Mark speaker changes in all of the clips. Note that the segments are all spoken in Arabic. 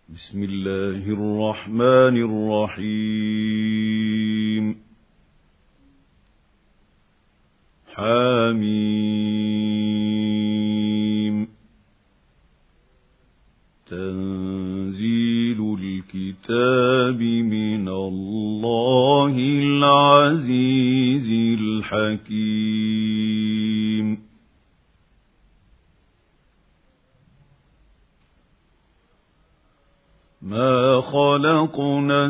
Speaker 1: بسم الله الرحمن الرحيم حميم تنزيل الكتاب من الله العزيز الحكيم ما خلقنا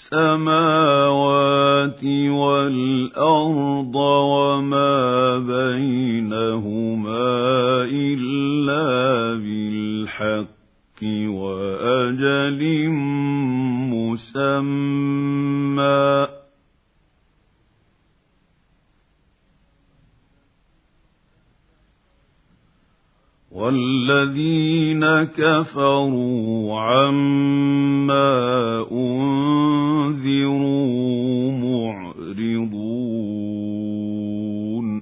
Speaker 1: السماوات والأرض وما بينهما إلا بالحق وأجل مسمى والذين كفروا عما أنذروا معرضون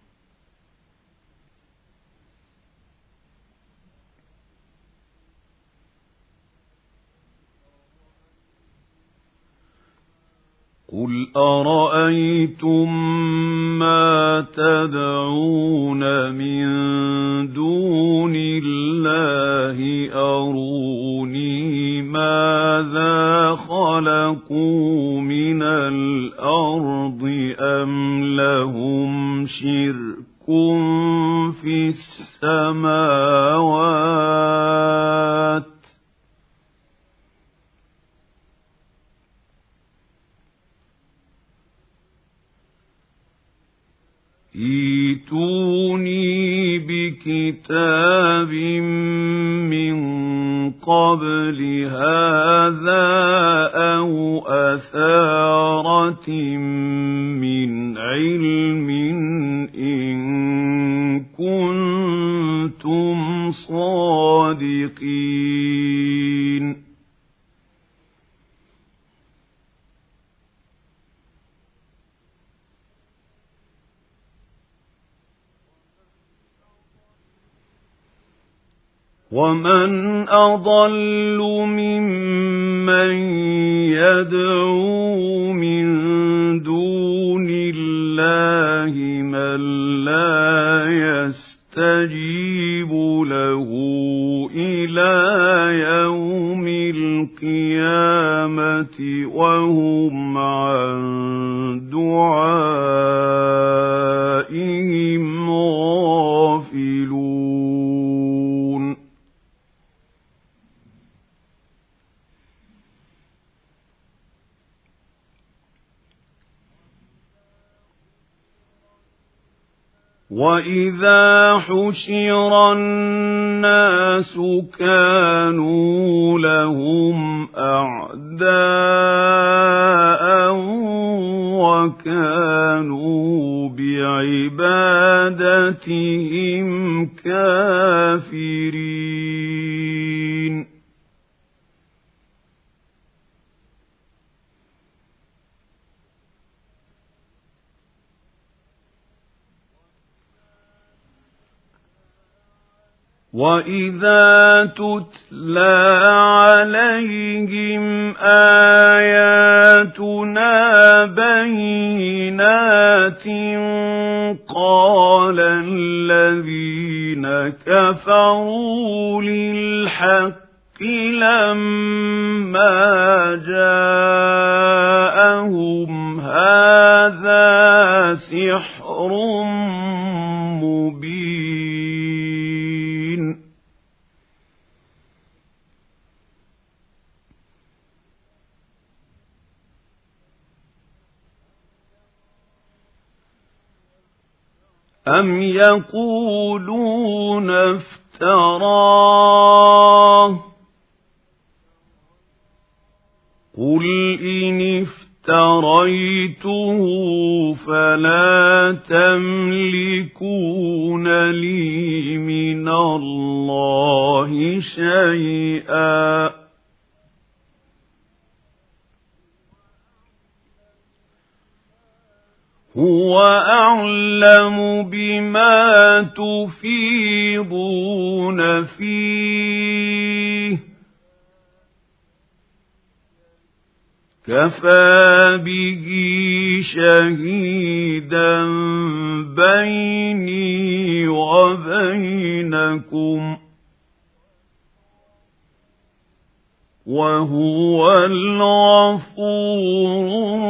Speaker 1: قل أرأيتم ما تدعون من دون الله أروني ماذا خلقوا من الأرض أم لهم شرك في السماوات ائتوني بكتاب من قبل هذا أو أثارة من علم إن كنتم صادقين ومن أضل ممن يدعو من دون الله من لا يستجيب له إلى يوم القيامة وهم عن دعائهم غافلون وَإِذَا حُشِرَ النَّاسُ كَانُوا لَهُمْ أَعْدَاءً وَكَانُوا بِعِبَادَتِهِمْ كَافِرِينَ وَإِذَا تُتْلَى عَلَيْهِمْ آيَاتُنَا بَيِّنَاتٍ قَالَ الَّذِينَ كَفَرُوا لِلْحَقِّ لَمَّا جَاءَهُمْ هَذَا سِحْرٌ مُبِينٌ أَمْ يَقُولُونَ افْتَرَاهُ قُلْ إِنِ افْتَرَيْتُهُ فَلَا تَمْلِكُونَ لِي مِنَ اللَّهِ شَيْئًا هُوَ أَعْلَمُ بِمَا تُفِيضُونَ فِيهِ كفى به شهيدا بيني وبينكم وهو الغفور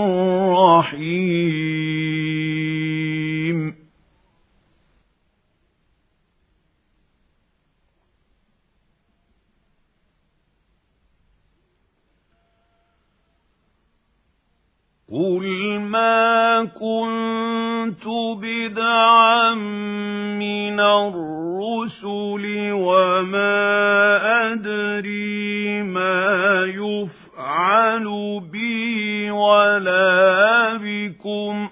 Speaker 1: الرحيم. قل ما كنت بدعا من الرسل وما أدري ما يفعل بي ولا بكم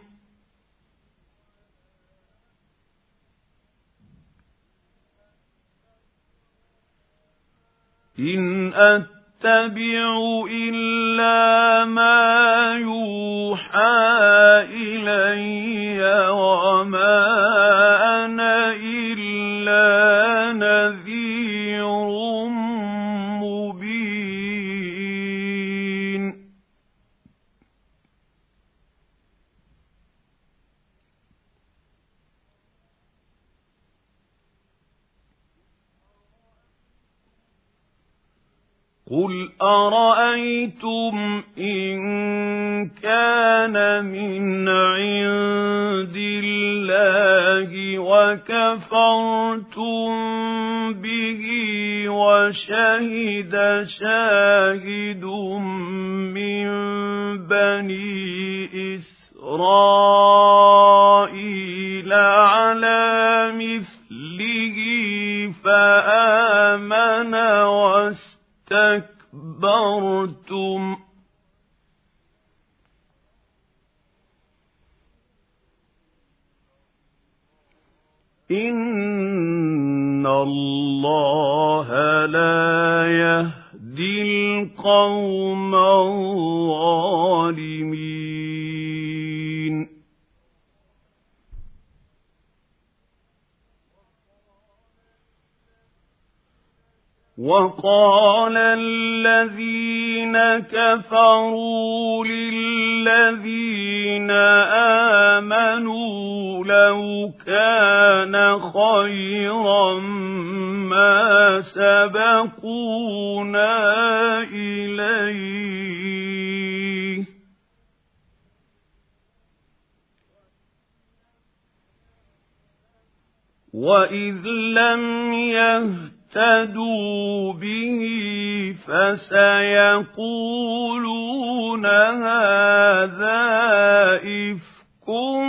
Speaker 1: إن أتبع إلا ما يوحى إلي وما أنا إلا نذير مبين. قل أرأيتم إن كان من عند الله وكفرتم به وشهد شاهد من بني إسرائيل على مثله فآمن واستكبرتم إن الله لا يهدي القوم الظالمين. وقال الذين كفروا للذين آمنوا لو كان خيرا ما سبقونا إليه وإذ لم يهتدوا به فسيقولون هذا إفك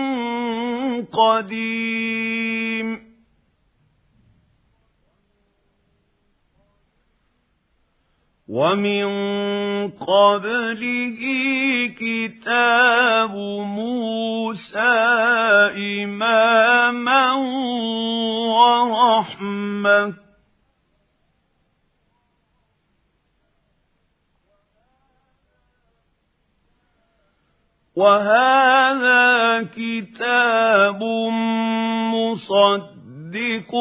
Speaker 1: قديم ومن قبله كتاب موسى إماما ورحمة وهذا كتاب مصدق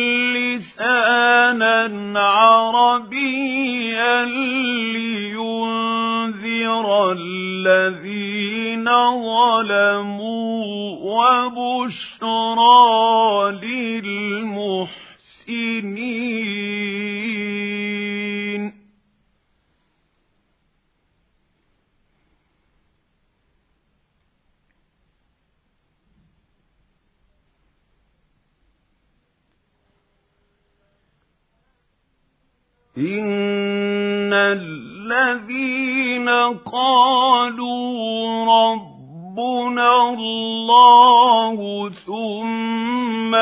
Speaker 1: لسانا عربيا لينذر الذين ظلموا وبشرى للمحسنين. إن الذين قالوا ربنا الله ثم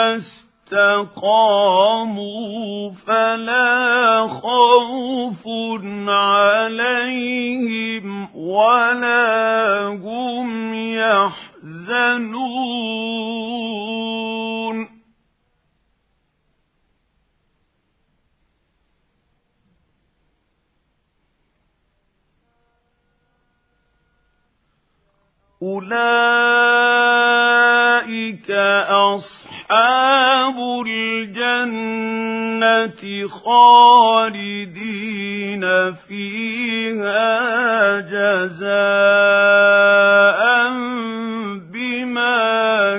Speaker 1: استقاموا فلا خوف عليهم ولا هم يحزنون. أولئك أصحاب الجنة الجنة خالدين فيها جزاء بما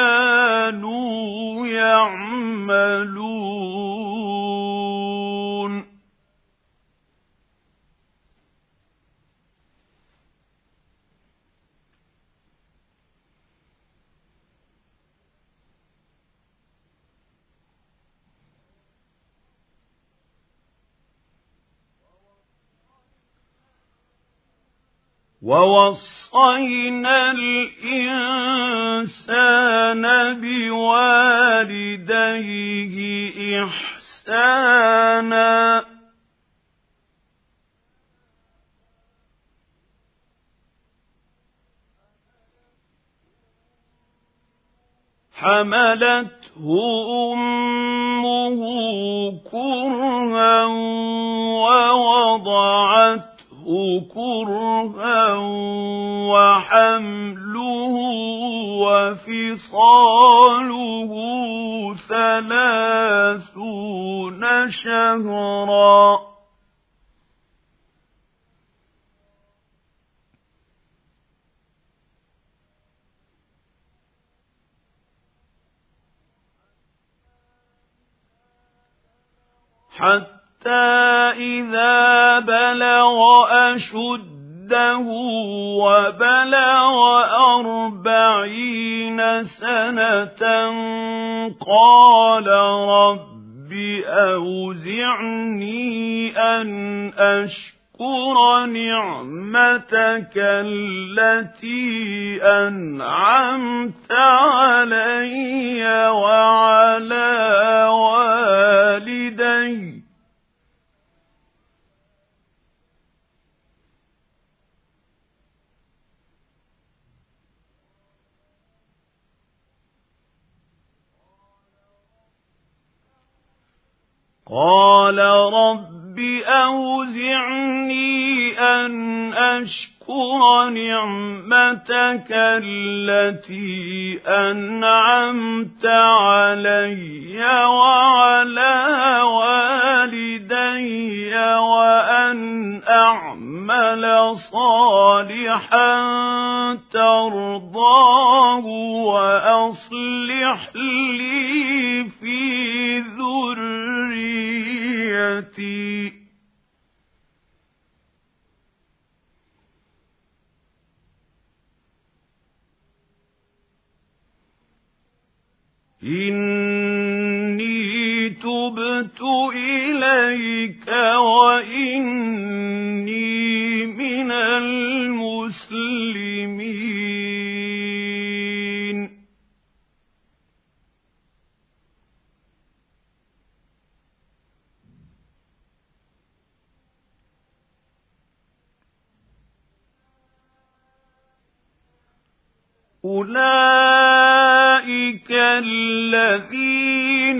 Speaker 1: كانوا يعملون ووصينا الإنسان بوالديه إحسانا حملته أمه كرها ووضعته كرها وحمله وفصاله 30 شهرا حتى إذا بلغ أشده وبلغ 40 سنة قال رب أوزعني أن أشكر نعمتك التي أنعمت علي وعلى والدي قال رب أوزعني أن أشكر نعمتك التي أنعمت علي وعلى والدي وأن أعمل صالحا ترضاه وأصلح لي في ذريتي إني تبت إليك وإني من المسلمين أولئك الذين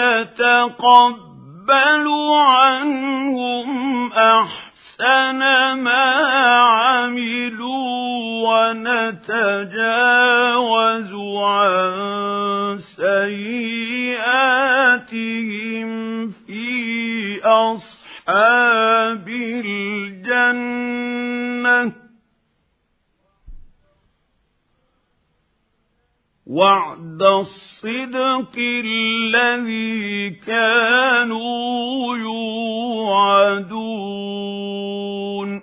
Speaker 1: نتقبل عنهم أحسن ما عملوا ونتجاوز عن سيئاتهم في أصحاب الجنة وعد الصدق الذي كانوا يوعدون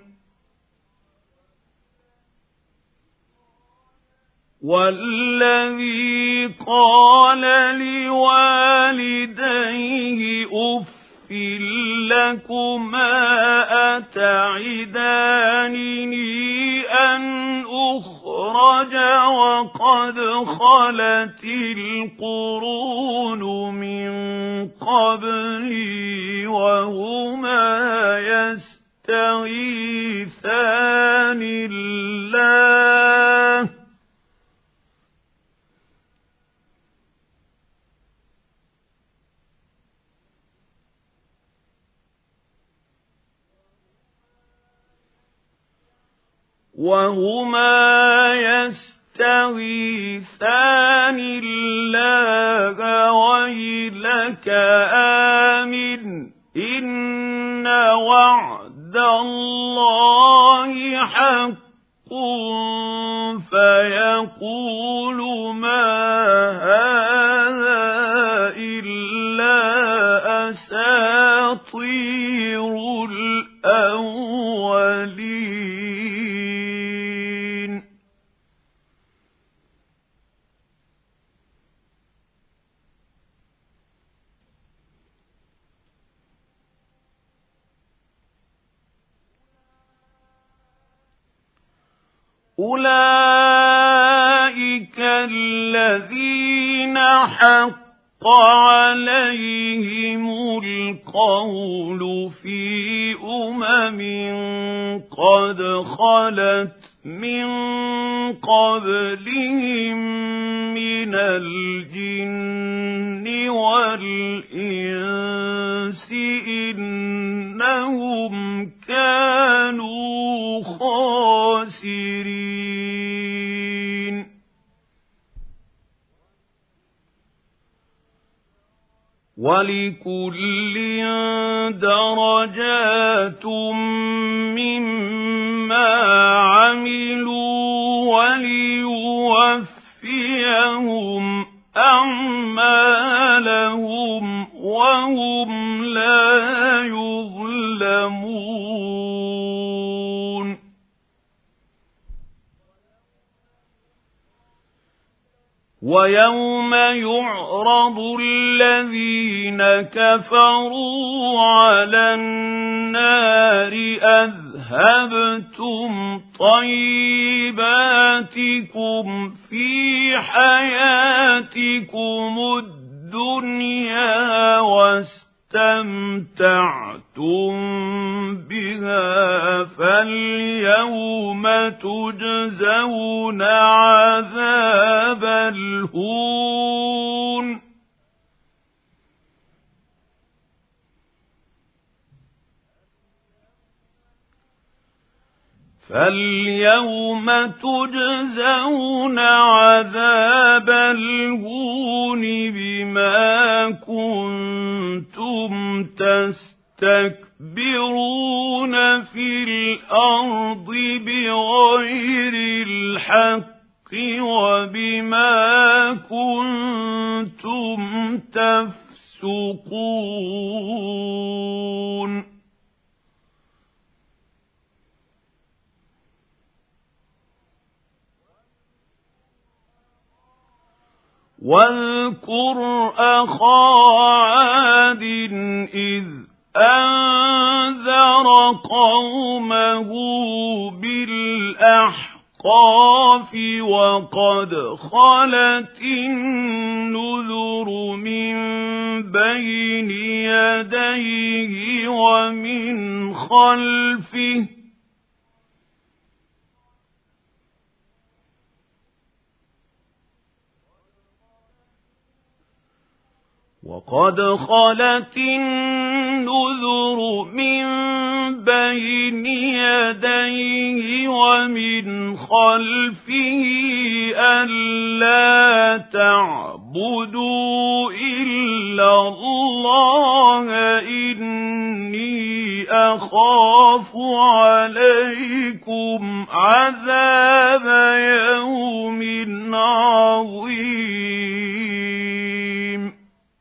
Speaker 1: والذي قال لوالديه أف لكما أتعدانني أن أخرج وقد خلت القرون من قبلي وهما يستغيثان الله وهما يستغيثان الله ويلك آمن إن وعد الله حق فيقول ما هذا إلا أساطير الأولين أولئك الذين حق عليهم القول في قد خلت من قبلهم من الجن والإنس إنهم كانوا خاسرين ولكل درجات مما عملوا وليوفيهم أعمالهم وهم لا يظلمون ويوم يعرض الذين كفروا على النار أذهبتم طيباتكم في حياتكم الدنيا واستمتعتم بها فاليوم تجزون عذاب الهون بما كنتم تستكبرون في الأرض بغير الحق وبما كنتم تفسقون واذكر أخا عاد إذ أنذر قومه بالأحقاف وقد خلت النذر من بين يديه ومن خلفه ألا تعبدوا إلا الله إني أخاف عليكم عذاب يوم عظيم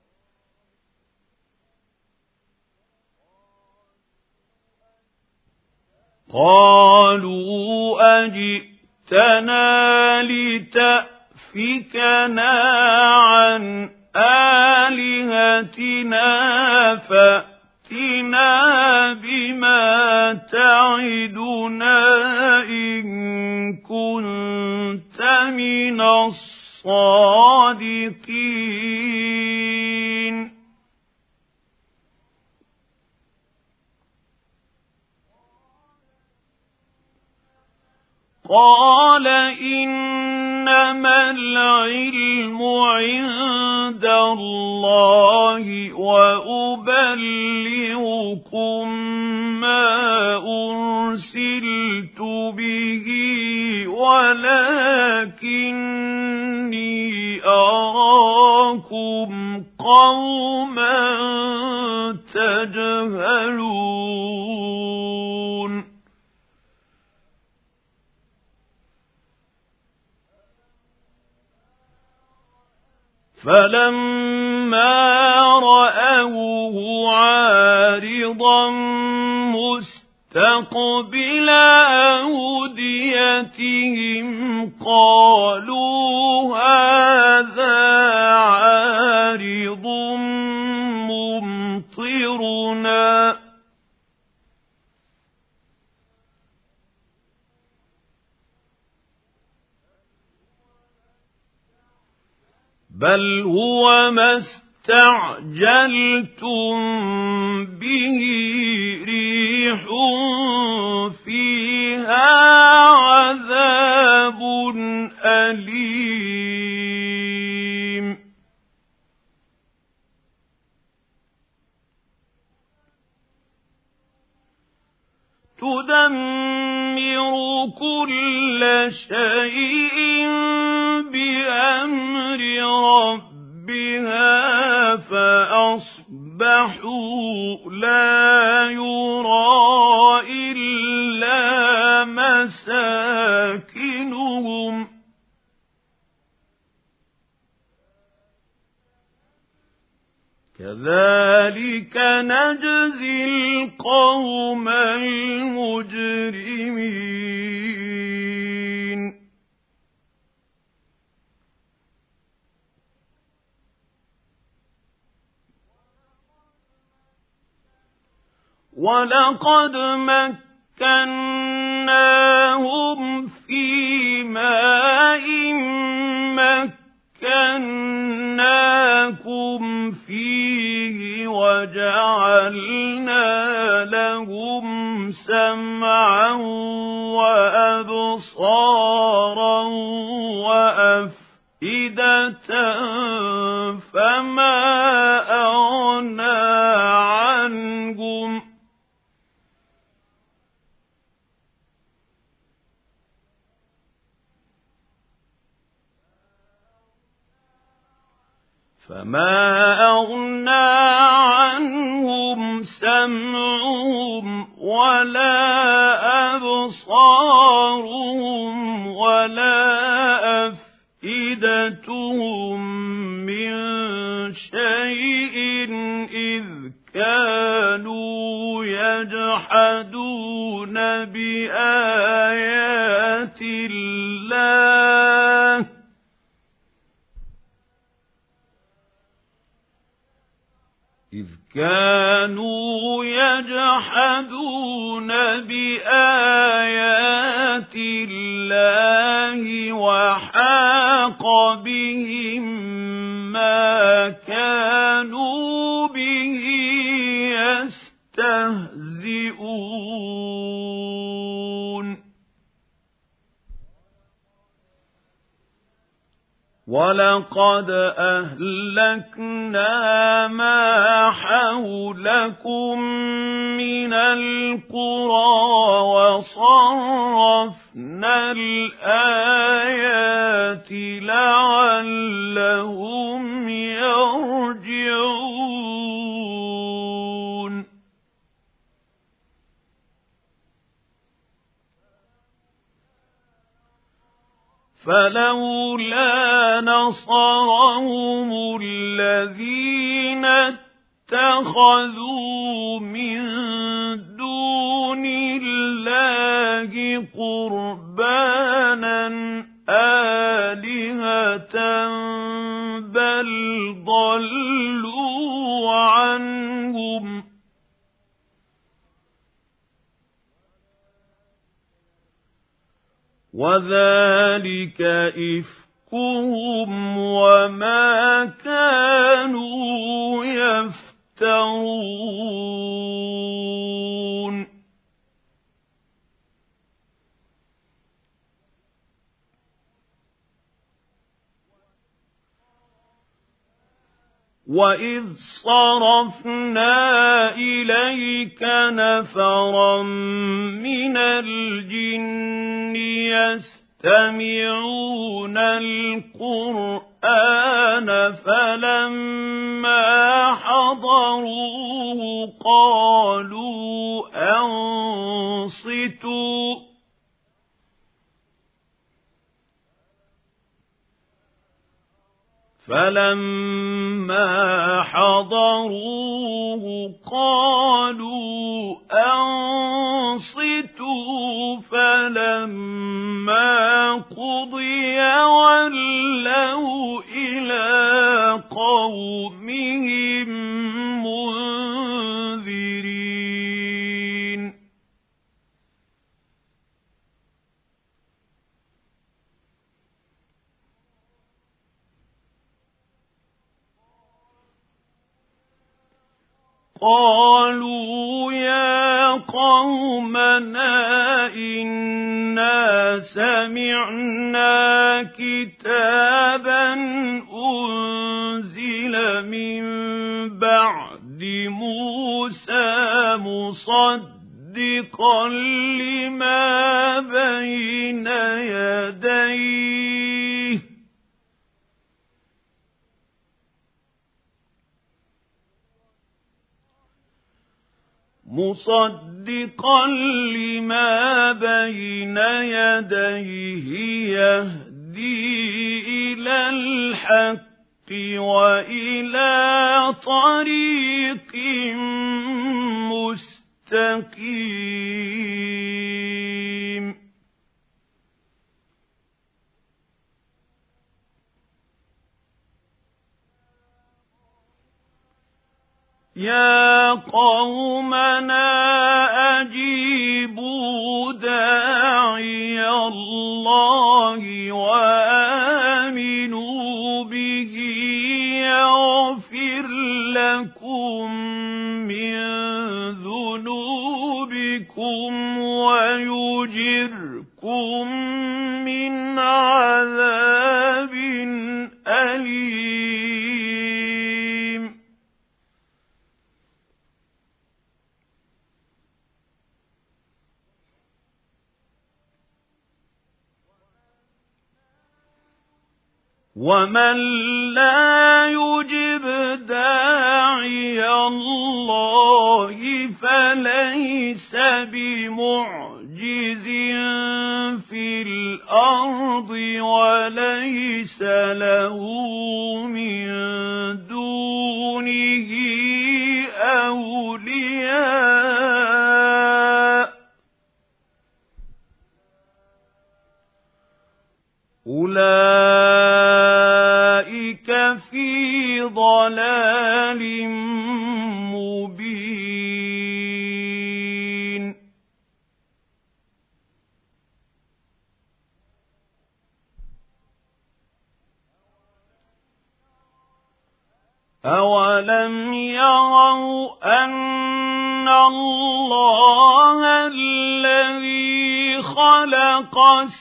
Speaker 1: قالوا أجئتنا لتأفكنا عن آلهتنا فأتنا بما تعدنا إن كنت من الصادقين قال إنما العلم عند الله وأبلغكم ما أرسلت به ولكني أراكم قوما تجهلون فلما رأوه عارضا مستقبل أوديتهم قالوا هذا عارض ممطرنا بل هو ما استعجلتم به ريح فيها عذاب أليم تدمر كل شيء بأمر ربها فأصبحوا لا يرى إلا مساكنهم كذلك نجزي القوم المجرمين ولقد مكناهم في ماء مكناكم فيه وجعلنا لهم سمعا وأبصارا وأفئدة فما أغنى عنهم سمعهم ولا أبصارهم ولا أفئدتهم من شيء إذ كانوا يجحدون بآيات الله بآيات الله وحاق بهم ما كانوا به يستهزئون ولقد أهلكنا ما حولكم من القرى وصرفنا الآيات لعلهم يرجعون فلولا نصرهم الذين اتخذوا من دون الله قربانا آلهة بل ضلوا عنهم وذلك إفكهم وما كانوا يفترون وَإِذْ صَرَفْنَا إِلَيْكَ نَفَرًا مِنَ الْجِنِّ يَسْتَمِعُونَ الْقُرْآنَ فَلَمَّا حَضَرُوهُ قَالُوا أَنصِتُوا فَلَمَّا حَضَرُوهُ قَالُوا أَنصِتُوا فَلَمَّا قُضِيَ وَلَّوْا إِلَىٰ قَوْمِهِم مُّنذِرِينَ قَالُوا يَا قَوْمَنَا إِنَّا سَمِعْنَا كِتَابًا أُنزِلَ مِن بَعْدِ مُوسَىٰ مُصَدِّقًا لِّمَا بَيْنَ يَدَيْهِ يَهْدِي إِلَى الْحَقِّ وَإِلَىٰ طَرِيقٍ مُّسْتَقِيمٍ يَا قَوْمَنَا أَجِيبُوا دَاعِيَ اللَّهِ وَآمِنُوا بِهِ يَغْفِرْ لَكُم مِّن ذُنُوبِكُمْ وَيُجِرْكُم مِّنْ عَذَابٍ أَلِيمٍ وَمَن لَّا يُجِبْ دَاعِيَ اللَّهِ فَلَيْسَ بِمُعْجِزٍ فِي الْأَرْضِ وَلَيْسَ لَهُ مِن دُونِهِ أَوْلِيَاءُ أُولَٰئِكَ فِي ضَلَالٍ مُّبِينٍ أَوَلَمْ يَرَوْا أَنَّ اللَّهَ الَّذِي خَلَقَ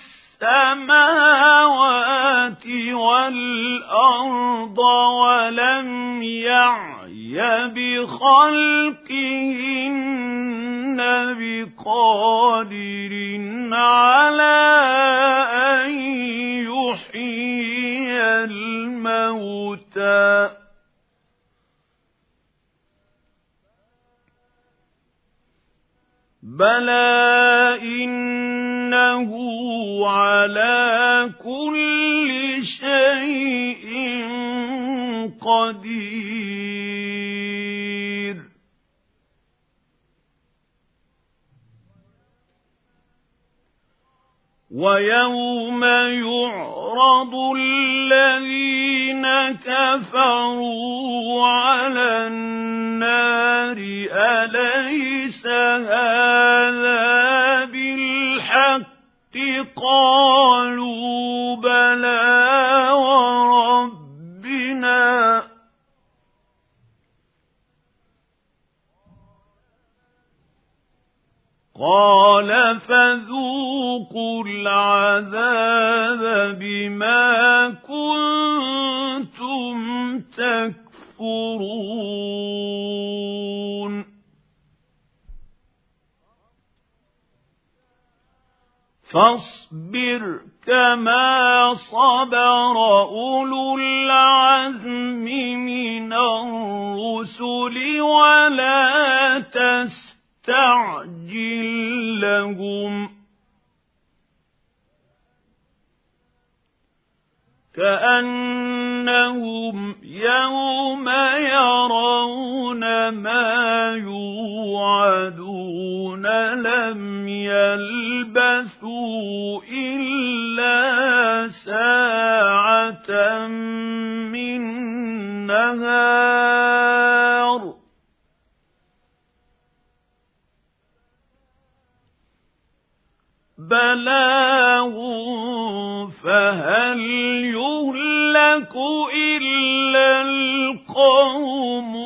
Speaker 1: السَّمَاوَاتِ وَالْأَرْضَ وَلَمْ يَعْيَ بِخَلْقِهِنَّ بِقَادِرٍ عَلَىٰ أَن يُحْيِيَ الْمَوْتَىٰ بَلَىٰ إِنَّهُ عَلَىٰ كُلِّ شَيْءٍ قَدِيرٌ وَيَوْمَ يُعْرَضُ الَّذِينَ كَفَرُوا عَلَى النَّارِ أَلَيْسَ هَٰذَا بِالْحَقِّ قَالُوا بَلَىٰ وَرَبِّنَا قَالَ فَذُوقُوا الْعَذَابَ بِمَا كُنتُمْ تَكْفُرُونَ يشكرون فاصبر كما صبر أولو العزم من الرسل ولا تستعجل لهم كأنهم يوم يرون ما يوعدون لم يلبثوا إلا ساعة من نهار بلاغ فهل يهلك إلا القوم